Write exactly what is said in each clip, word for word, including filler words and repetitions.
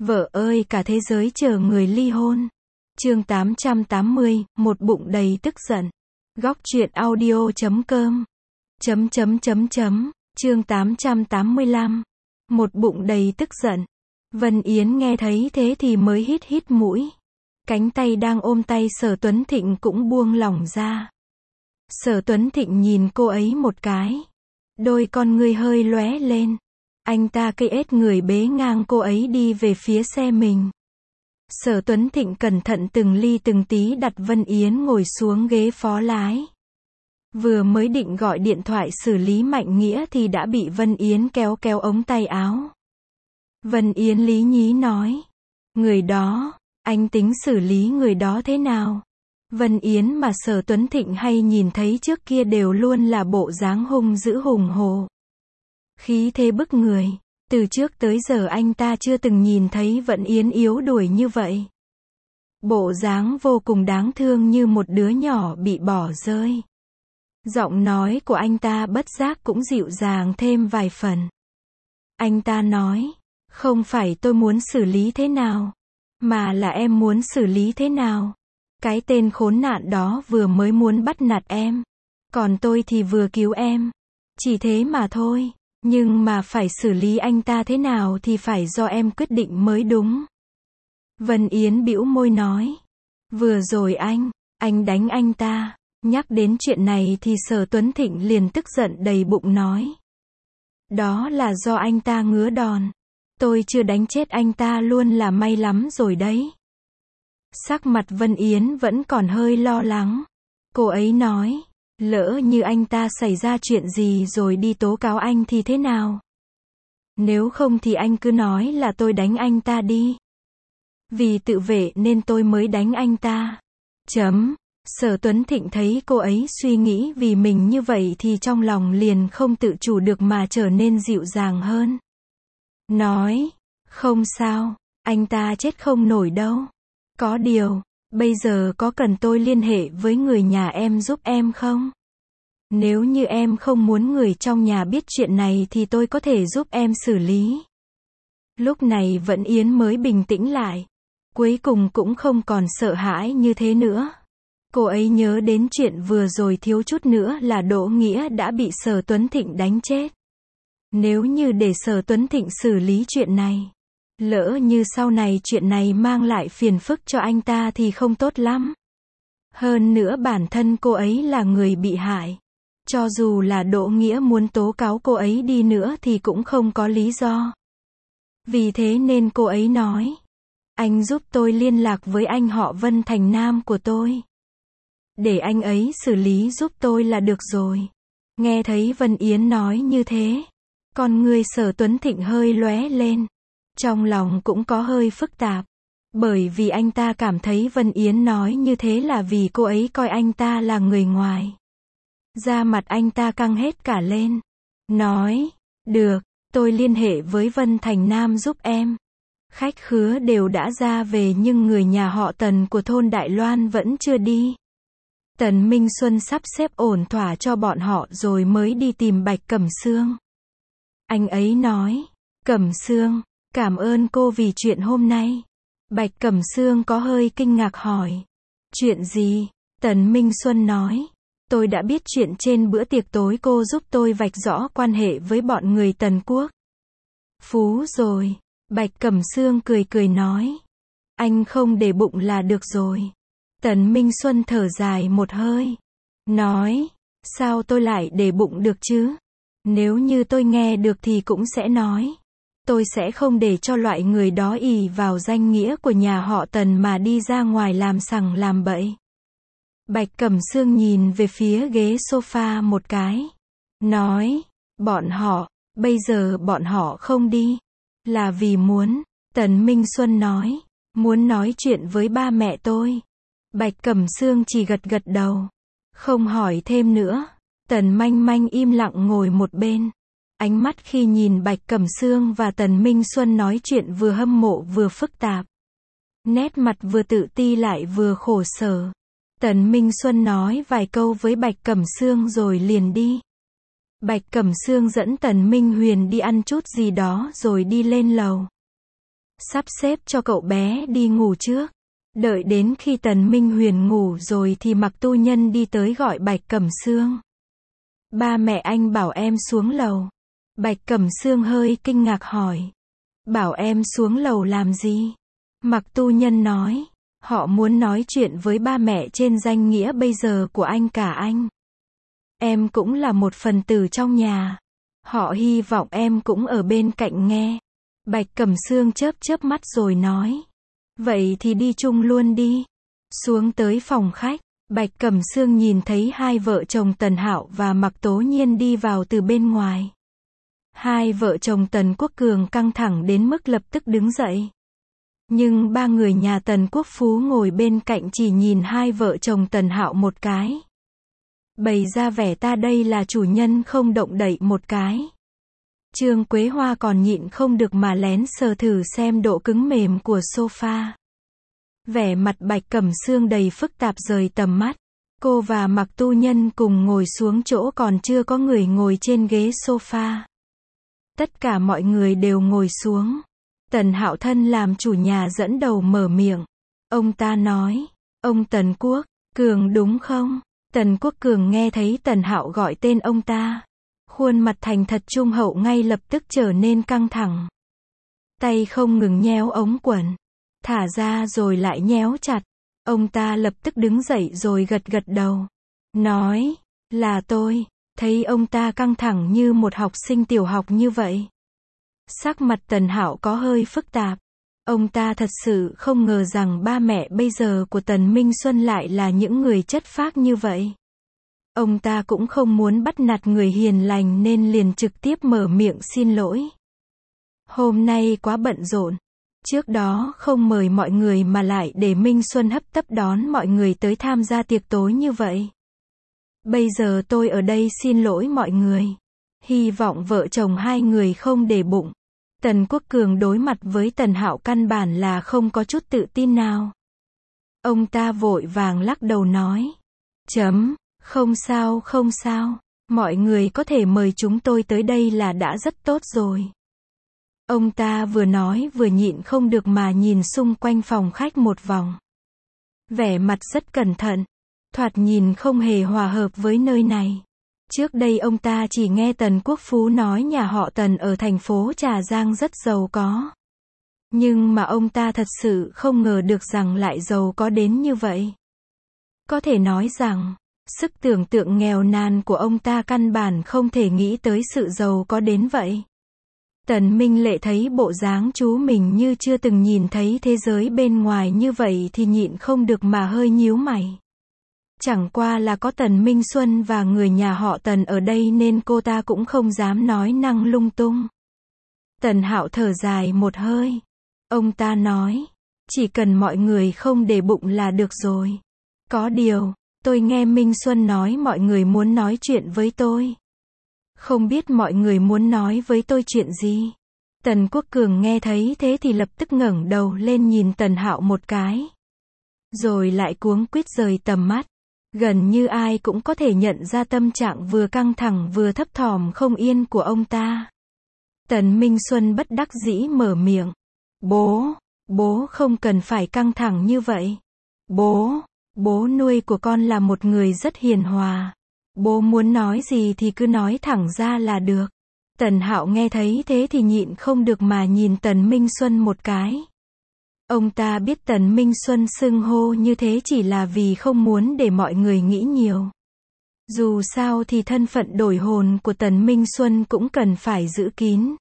Vợ ơi cả thế giới chờ người ly hôn. Chương tám trăm tám mươi, một bụng đầy tức giận. Góc truyện audio chấm com. Chấm chấm chấm chấm. Chương tám trăm tám mươi lăm. Một bụng đầy tức giận. Vân Yến nghe thấy thế thì mới hít hít mũi. Cánh tay đang ôm tay Sở Tuấn Thịnh cũng buông lỏng ra. Sở Tuấn Thịnh nhìn cô ấy một cái. Đôi con ngươi hơi lóe lên. Anh ta cây ết người bế ngang cô ấy đi về phía xe mình. Sở Tuấn Thịnh cẩn thận từng ly từng tí đặt Vân Yến ngồi xuống ghế phó lái. Vừa mới định gọi điện thoại xử lý Mạnh Nghĩa thì đã bị Vân Yến kéo kéo ống tay áo. Vân Yến lý nhí nói. Người đó, anh tính xử lý người đó thế nào? Vân Yến mà Sở Tuấn Thịnh hay nhìn thấy trước kia đều luôn là bộ dáng hung dữ hùng hồ. Khí thế bức người. Từ trước tới giờ anh ta chưa từng nhìn thấy Vân Yến yếu đuối như vậy. Bộ dáng vô cùng đáng thương như một đứa nhỏ bị bỏ rơi. Giọng nói của anh ta bất giác cũng dịu dàng thêm vài phần. Anh ta nói, không phải tôi muốn xử lý thế nào, mà là em muốn xử lý thế nào. Cái tên khốn nạn đó vừa mới muốn bắt nạt em, còn tôi thì vừa cứu em. Chỉ thế mà thôi. Nhưng mà phải xử lý anh ta thế nào thì phải do em quyết định mới đúng. Vân Yến bĩu môi nói. Vừa rồi anh, anh đánh anh ta. Nhắc đến chuyện này thì Sở Tuấn Thịnh liền tức giận đầy bụng nói. Đó là do anh ta ngứa đòn. Tôi chưa đánh chết anh ta luôn là may lắm rồi đấy. Sắc mặt Vân Yến vẫn còn hơi lo lắng. Cô ấy nói. Lỡ như anh ta xảy ra chuyện gì rồi đi tố cáo anh thì thế nào? Nếu không thì anh cứ nói là tôi đánh anh ta đi. Vì tự vệ nên tôi mới đánh anh ta. Chấm. Sở Tuấn Thịnh thấy cô ấy suy nghĩ vì mình như vậy thì trong lòng liền không tự chủ được mà trở nên dịu dàng hơn. Nói. Không sao. Anh ta chết không nổi đâu. Có điều. Bây giờ có cần tôi liên hệ với người nhà em giúp em không? Nếu như em không muốn người trong nhà biết chuyện này thì tôi có thể giúp em xử lý. Lúc này Vân Yến mới bình tĩnh lại. Cuối cùng cũng không còn sợ hãi như thế nữa. Cô ấy nhớ đến chuyện vừa rồi thiếu chút nữa là Đỗ Nghĩa đã bị Sở Tuấn Thịnh đánh chết. Nếu như để Sở Tuấn Thịnh xử lý chuyện này, lỡ như sau này chuyện này mang lại phiền phức cho anh ta thì không tốt lắm. Hơn nữa bản thân cô ấy là người bị hại. Cho dù là Đỗ Nghĩa muốn tố cáo cô ấy đi nữa thì cũng không có lý do. Vì thế nên cô ấy nói. Anh giúp tôi liên lạc với anh họ Vân Thành Nam của tôi. Để anh ấy xử lý giúp tôi là được rồi. Nghe thấy Vân Yến nói như thế. Con người Sở Tuấn Thịnh hơi lóe lên. Trong lòng cũng có hơi phức tạp. Bởi vì anh ta cảm thấy Vân Yến nói như thế là vì cô ấy coi anh ta là người ngoài. Da mặt anh ta căng hết cả lên. Nói, được, tôi liên hệ với Vân Thành Nam giúp em. Khách khứa đều đã ra về nhưng người nhà họ Tần của thôn Đại Loan vẫn chưa đi. Tần Minh Xuân sắp xếp ổn thỏa cho bọn họ rồi mới đi tìm Bạch Cẩm Sương. Anh ấy nói, Cẩm Sương, cảm ơn cô vì chuyện hôm nay. Bạch Cẩm Sương có hơi kinh ngạc hỏi. Chuyện gì? Tần Minh Xuân nói. Tôi đã biết chuyện trên bữa tiệc tối cô giúp tôi vạch rõ quan hệ với bọn người Tần Quốc. Phú rồi. Bạch Cẩm Sương cười cười nói. Anh không để bụng là được rồi. Tần Minh Xuân thở dài một hơi. Nói. Sao tôi lại để bụng được chứ? Nếu như tôi nghe được thì cũng sẽ nói. Tôi sẽ không để cho loại người đó ỷ vào danh nghĩa của nhà họ Tần mà đi ra ngoài làm sằng làm bậy. Bạch Cẩm Sương nhìn về phía ghế sofa một cái. Nói, bọn họ, bây giờ bọn họ không đi. Là vì muốn, Tần Minh Xuân nói, muốn nói chuyện với ba mẹ tôi. Bạch Cẩm Sương chỉ gật gật đầu. Không hỏi thêm nữa. Tần Manh Manh im lặng ngồi một bên. Ánh mắt khi nhìn Bạch Cẩm Sương và Tần Minh Xuân nói chuyện vừa hâm mộ vừa phức tạp. Nét mặt vừa tự ti lại vừa khổ sở. Tần Minh Xuân nói vài câu với Bạch Cẩm Sương rồi liền đi. Bạch Cẩm Sương dẫn Tần Minh Huyền đi ăn chút gì đó rồi đi lên lầu. sắp xếp cho cậu bé đi ngủ trước. Đợi đến khi Tần Minh Huyền ngủ rồi thì Mặc Tu Nhân đi tới gọi Bạch Cẩm Sương. Ba mẹ anh bảo em xuống lầu. Bạch Cẩm Sương hơi kinh ngạc hỏi. Bảo em xuống lầu làm gì? Mặc Tu Nhân nói. Họ muốn nói chuyện với ba mẹ trên danh nghĩa bây giờ của anh cả anh. Em cũng là một phần tử trong nhà. Họ hy vọng em cũng ở bên cạnh nghe. Bạch Cẩm Sương chớp chớp mắt rồi nói. Vậy thì đi chung luôn đi. Xuống tới phòng khách, Bạch Cẩm Sương nhìn thấy hai vợ chồng Tần Hạo và Mặc Tố Nhiên đi vào từ bên ngoài. Hai vợ chồng Tần Quốc Cường căng thẳng đến mức lập tức đứng dậy. Nhưng ba người nhà Tần Quốc Phú ngồi bên cạnh chỉ nhìn hai vợ chồng Tần Hạo một cái. Bày ra vẻ ta đây là chủ nhân không động đậy một cái. Trương Quế Hoa còn nhịn không được mà lén sờ thử xem độ cứng mềm của sofa. Vẻ mặt Bạch Cẩm Sương đầy phức tạp rời tầm mắt. Cô và Mặc Tu Nhân cùng ngồi xuống chỗ còn chưa có người ngồi trên ghế sofa. Tất cả mọi người đều ngồi xuống. Tần Hạo thân làm chủ nhà dẫn đầu mở miệng. Ông ta nói, ông Tần Quốc Cường đúng không? Tần Quốc Cường nghe thấy Tần Hạo gọi tên ông ta. Khuôn mặt thành thật trung hậu ngay lập tức trở nên căng thẳng. Tay không ngừng nhéo ống quần. Thả ra rồi lại nhéo chặt. Ông ta lập tức đứng dậy rồi gật gật đầu. Nói, là tôi. Thấy ông ta căng thẳng như một học sinh tiểu học như vậy. Sắc mặt Tần Hạo có hơi phức tạp. Ông ta thật sự không ngờ rằng ba mẹ bây giờ của Tần Minh Xuân lại là những người chất phác như vậy. Ông ta cũng không muốn bắt nạt người hiền lành nên liền trực tiếp mở miệng xin lỗi. Hôm nay quá bận rộn. Trước đó không mời mọi người mà lại để Minh Xuân hấp tấp đón mọi người tới tham gia tiệc tối như vậy. Bây giờ tôi ở đây xin lỗi mọi người. Hy vọng vợ chồng hai người không để bụng. Tần Quốc Cường đối mặt với Tần Hạo căn bản là không có chút tự tin nào. Ông ta vội vàng lắc đầu nói. Chấm, không sao không sao. Mọi người có thể mời chúng tôi tới đây là đã rất tốt rồi. Ông ta vừa nói vừa nhịn không được mà nhìn xung quanh phòng khách một vòng. Vẻ mặt rất cẩn thận. Thoạt nhìn không hề hòa hợp với nơi này. Trước đây ông ta chỉ nghe Tần Quốc Phú nói nhà họ Tần ở thành phố Trà Giang rất giàu có. Nhưng mà ông ta thật sự không ngờ được rằng lại giàu có đến như vậy. Có thể nói rằng, sức tưởng tượng nghèo nàn của ông ta căn bản không thể nghĩ tới sự giàu có đến vậy. Tần Minh Lệ thấy bộ dáng chú mình như chưa từng nhìn thấy thế giới bên ngoài như vậy thì nhịn không được mà hơi nhíu mày. Chẳng qua là có Tần Minh Xuân và người nhà họ Tần ở đây nên cô ta cũng không dám nói năng lung tung. Tần Hạo thở dài một hơi. Ông ta nói, chỉ cần mọi người không để bụng là được rồi. Có điều, tôi nghe Minh Xuân nói mọi người muốn nói chuyện với tôi. Không biết mọi người muốn nói với tôi chuyện gì? Tần Quốc Cường nghe thấy thế thì lập tức ngẩng đầu lên nhìn Tần Hạo một cái. Rồi lại cuống quýt rời tầm mắt. Gần như ai cũng có thể nhận ra tâm trạng vừa căng thẳng vừa thấp thỏm không yên của ông ta. Tần Minh Xuân bất đắc dĩ mở miệng. Bố, bố không cần phải căng thẳng như vậy. Bố, bố nuôi của con là một người rất hiền hòa. Bố muốn nói gì thì cứ nói thẳng ra là được. Tần Hạo nghe thấy thế thì nhịn không được mà nhìn Tần Minh Xuân một cái. Ông ta biết Tần Minh Xuân xưng hô như thế chỉ là vì không muốn để mọi người nghĩ nhiều. Dù sao thì thân phận đổi hồn của Tần Minh Xuân cũng cần phải giữ kín.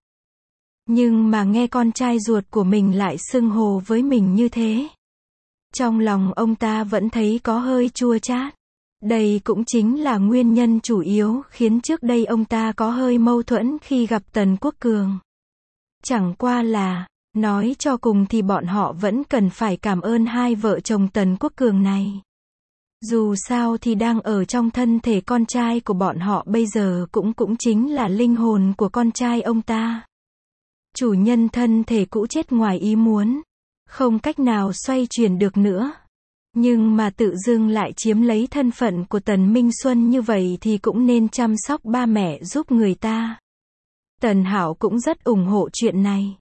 Nhưng mà nghe con trai ruột của mình lại xưng hô với mình như thế. Trong lòng ông ta vẫn thấy có hơi chua chát. Đây cũng chính là nguyên nhân chủ yếu khiến trước đây ông ta có hơi mâu thuẫn khi gặp Tần Quốc Cường. Chẳng qua là, nói cho cùng thì bọn họ vẫn cần phải cảm ơn hai vợ chồng Tần Quốc Cường này. Dù sao thì đang ở trong thân thể con trai của bọn họ bây giờ cũng cũng chính là linh hồn của con trai ông ta. Chủ nhân thân thể cũ chết ngoài ý muốn. Không cách nào xoay chuyển được nữa. Nhưng mà tự dưng lại chiếm lấy thân phận của Tần Minh Xuân như vậy thì cũng nên chăm sóc ba mẹ giúp người ta. Tần Hạo cũng rất ủng hộ chuyện này.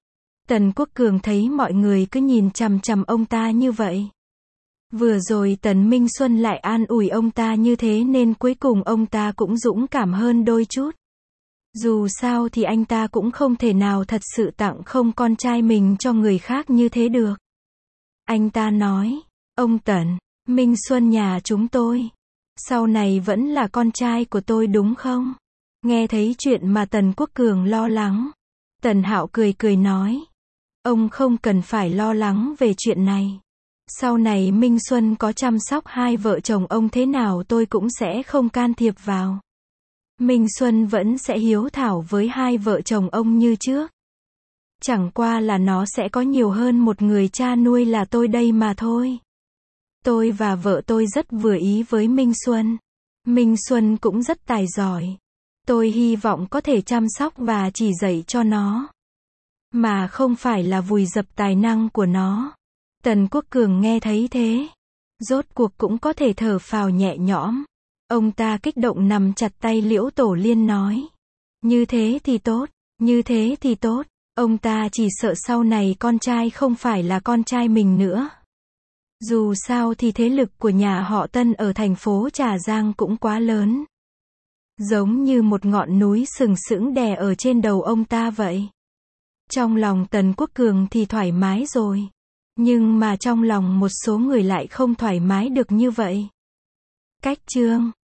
Tần Quốc Cường thấy mọi người cứ nhìn chằm chằm ông ta như vậy. Vừa rồi Tần Minh Xuân lại an ủi ông ta như thế nên cuối cùng ông ta cũng dũng cảm hơn đôi chút. Dù sao thì anh ta cũng không thể nào thật sự tặng không con trai mình cho người khác như thế được. Anh ta nói, ông Tần, Minh Xuân nhà chúng tôi, sau này vẫn là con trai của tôi đúng không? Nghe thấy chuyện mà Tần Quốc Cường lo lắng, Tần Hạo cười cười nói, ông không cần phải lo lắng về chuyện này. Sau này Minh Xuân có chăm sóc hai vợ chồng ông thế nào tôi cũng sẽ không can thiệp vào. Minh Xuân vẫn sẽ hiếu thảo với hai vợ chồng ông như trước. Chẳng qua là nó sẽ có nhiều hơn một người cha nuôi là tôi đây mà thôi. Tôi và vợ tôi rất vừa ý với Minh Xuân. Minh Xuân cũng rất tài giỏi. Tôi hy vọng có thể chăm sóc và chỉ dạy cho nó, mà không phải là vùi dập tài năng của nó. Tần Quốc Cường nghe thấy thế, rốt cuộc cũng có thể thở phào nhẹ nhõm. Ông ta kích động nắm chặt tay Liễu Tổ Liên nói, như thế thì tốt, như thế thì tốt. Ông ta chỉ sợ sau này con trai không phải là con trai mình nữa. Dù sao thì thế lực của nhà họ Tân ở thành phố Trà Giang cũng quá lớn. Giống như một ngọn núi sừng sững đè ở trên đầu ông ta vậy. Trong lòng Tần Quốc Cường thì thoải mái rồi. Nhưng mà trong lòng một số người lại không thoải mái được như vậy. Cách chương